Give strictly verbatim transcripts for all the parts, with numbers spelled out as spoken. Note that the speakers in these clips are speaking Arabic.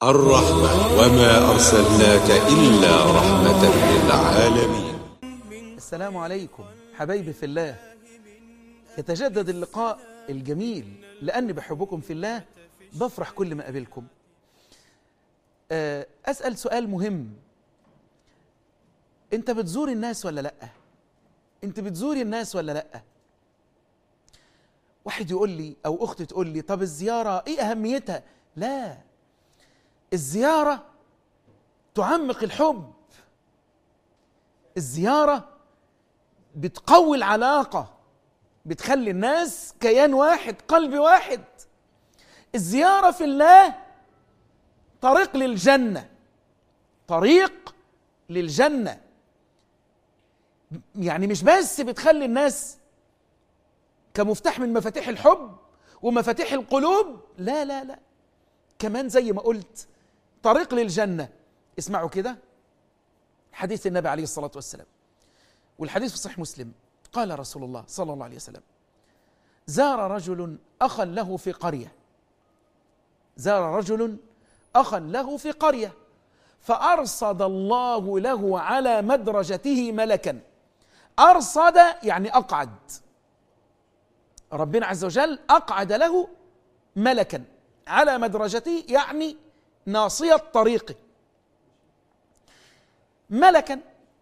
الرحمة وما أرسلناك إلا رحمة للعالمين. السلام عليكم حبايبي في الله. يتجدد اللقاء الجميل لأني بحبكم في الله، بفرح كل ما أقابلكم. أسأل سؤال مهم: أنت بتزور الناس ولا لأ؟ أنت بتزوري الناس ولا لأ؟ واحد يقول لي أو أخت تقول لي: طب الزيارة إيه أهميتها؟ لا، الزيارة تعمق الحب، الزيارة بتقوي العلاقة، بتخلي الناس كيان واحد، قلب واحد. الزيارة في الله طريق للجنة، طريق للجنة. يعني مش بس بتخلي الناس كمفتاح من مفاتيح الحب ومفاتيح القلوب، لا لا لا، كمان زي ما قلت طريق للجنة. اسمعوا كده حديث النبي عليه الصلاة والسلام، والحديث في صحيح مسلم. قال رسول الله صلى الله عليه وسلم: زار رجل أخا له في قرية زار رجل أخا له في قرية فأرصد الله له على مدرجته ملكا. أرصد يعني أقعد، ربنا عز وجل أقعد له ملكا على مدرجته، يعني ناصية طريقه، ملكا،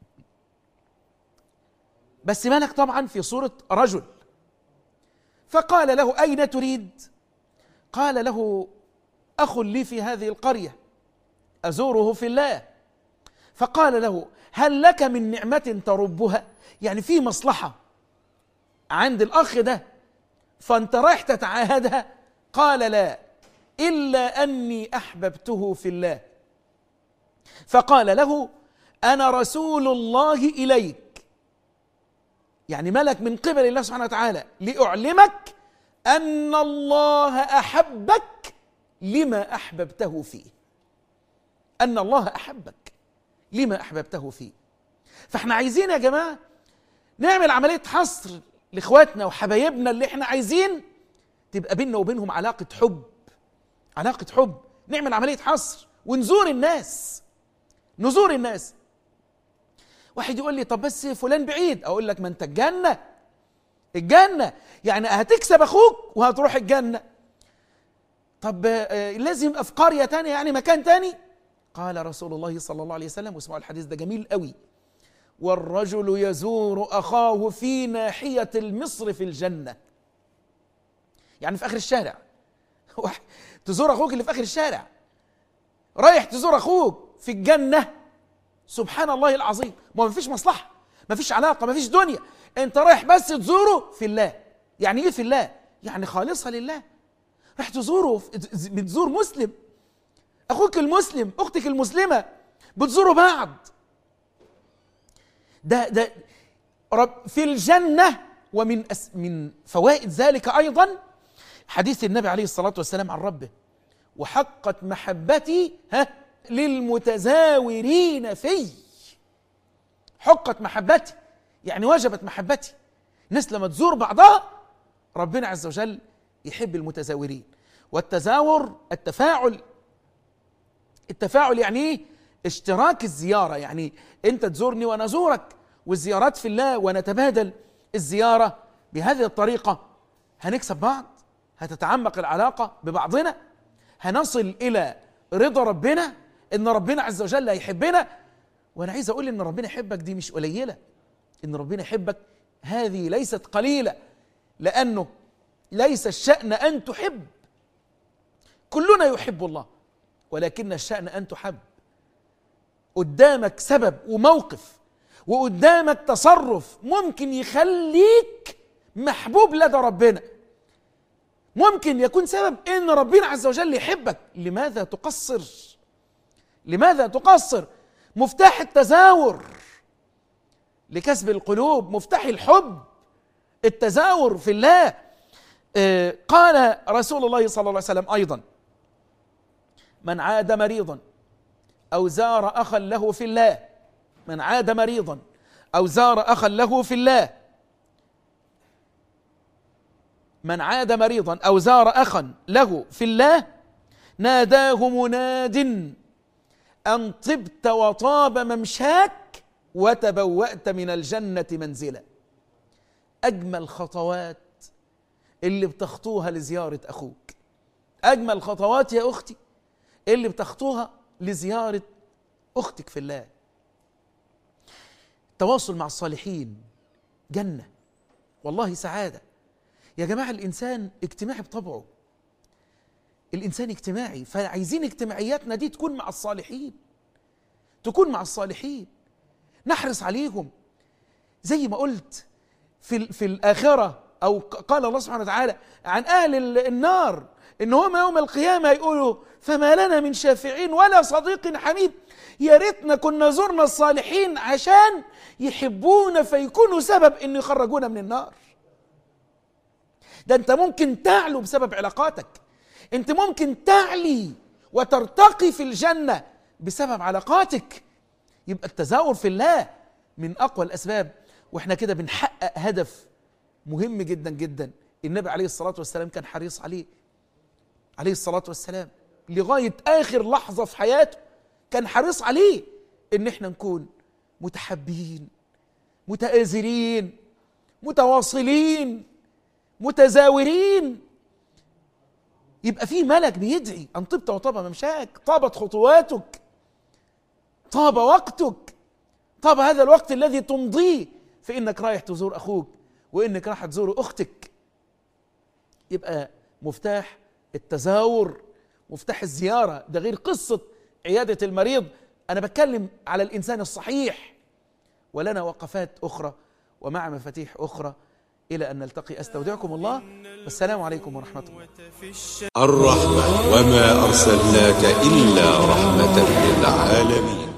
بس ملك طبعا في صورة رجل. فقال له: أين تريد؟ قال له: أخ لي في هذه القرية أزوره في الله. فقال له: هل لك من نعمة تربها؟ يعني في مصلحة عند الأخ ده فأنت رايح تتعاهدها؟ قال: لا، إلا أني أحببته في الله. فقال له: أنا رسول الله إليك، يعني ملك من قبل الله سبحانه وتعالى، لأعلمك أن الله أحبك لما أحببته فيه، أن الله أحبك لما أحببته فيه. فإحنا عايزين يا جماعة نعمل عملية حصر لإخواتنا وحبايبنا اللي إحنا عايزين تبقى بيننا وبينهم علاقة حب، علاقة حب. نعمل عملية حصر ونزور الناس، نزور الناس. واحد يقول لي: طب بس فلان بعيد. أقول لك: ما أنت الجنة، الجنة يعني هتكسب أخوك وهتروح الجنة. طب آه لازم يبقى في قرية تانية، يعني مكان تاني. قال رسول الله صلى الله عليه وسلم، واسمعوا الحديث ده جميل قوي: والرجل يزور أخاه في ناحية المصر في الجنة، يعني في آخر الشارع. تزور أخوك اللي في آخر الشارع، رايح تزور أخوك في الجنة. سبحان الله العظيم. ما فيش مصلحة، ما فيش علاقة، ما فيش دنيا، انت رايح بس تزوره في الله. يعني ايه في الله؟ يعني خالصة لله. رايح تزوره، بتزور مسلم، اخوك المسلم، اختك المسلمة، بتزوروا بعض. ده ده رب في الجنة. ومن أس من فوائد ذلك أيضا حديث النبي عليه الصلاة والسلام عن ربه: وحقت محبتي ها للمتزاورين في. حقت محبتي يعني وجبت محبتي. الناس لما تزور بعضها ربنا عز وجل يحب المتزاورين. والتزاور التفاعل، التفاعل يعني ايه؟ اشتراك الزيارة، يعني انت تزورني وانا ازورك، والزيارات في الله، ونتبادل الزيارة. بهذه الطريقة هنكسب بعض، هتتعمق العلاقة ببعضنا، هنصل إلى رضا ربنا، إن ربنا عز وجل يحبنا. وأنا عايز أقول إن ربنا يحبك دي مش قليلة، إن ربنا يحبك هذه ليست قليلة، لأنه ليس الشأن أن تحب، كلنا يحب الله، ولكن الشأن أن تحب. قدامك سبب وموقف وقدامك تصرف ممكن يخليك محبوب لدى ربنا، ممكن يكون سبب ان ربنا عز وجل يحبك. لماذا تقصر؟ لماذا تقصر؟ مفتاح التزاور لكسب القلوب، مفتاح الحب، التزاور في الله. آه قال رسول الله صلى الله عليه وسلم أيضا: من عاد مريضا أو زار أخا له في الله، من عاد مريضا أو زار أخا له في الله، من عاد مريضا أو زار أخا له في الله ناداه مناد أن طبت وطاب ممشاك وتبوأت من الجنة منزلا. أجمل خطوات اللي بتخطوها لزيارة أخوك، أجمل خطوات يا أختي اللي بتخطوها لزيارة أختك في الله. التواصل مع الصالحين جنة، والله سعادة يا جماعة. الإنسان اجتماعي بطبعه، الإنسان اجتماعي، فعايزين اجتماعياتنا دي تكون مع الصالحين، تكون مع الصالحين، نحرص عليهم. زي ما قلت في, في الآخرة، أو قال الله سبحانه وتعالى عن أهل النار إن هم يوم القيامة يقولوا فما لنا من شافعين ولا صديق حميم. يا ريتنا كنا زرنا الصالحين عشان يحبونا فيكونوا سبب إن يخرجونا من النار. ده أنت ممكن تعلو بسبب علاقاتك، أنت ممكن تعلي وترتقي في الجنة بسبب علاقاتك. يبقى التزاور في الله من أقوى الأسباب، وإحنا كده بنحقق هدف مهم جدا جدا النبي عليه الصلاة والسلام كان حريص عليه، عليه الصلاة والسلام لغاية آخر لحظة في حياته كان حريص عليه، إن إحنا نكون متحبين متآزرين متواصلين متزاورين. يبقى في ملك بيدعي أن طبت وطاب ممشاك، طابت خطواتك، طاب وقتك، طاب هذا الوقت الذي تمضيه في إنك رايح تزور أخوك وإنك رايح تزور أختك. يبقى مفتاح التزاور، مفتاح الزيارة ده، غير قصة عيادة المريض. أنا بتكلم على الإنسان الصحيح، ولنا وقفات أخرى ومع مفاتيح أخرى. إلى أن نلتقي أستودعكم الله، والسلام عليكم ورحمة الله. الرحمة وما أرسلناك إلا رحمة للعالمين.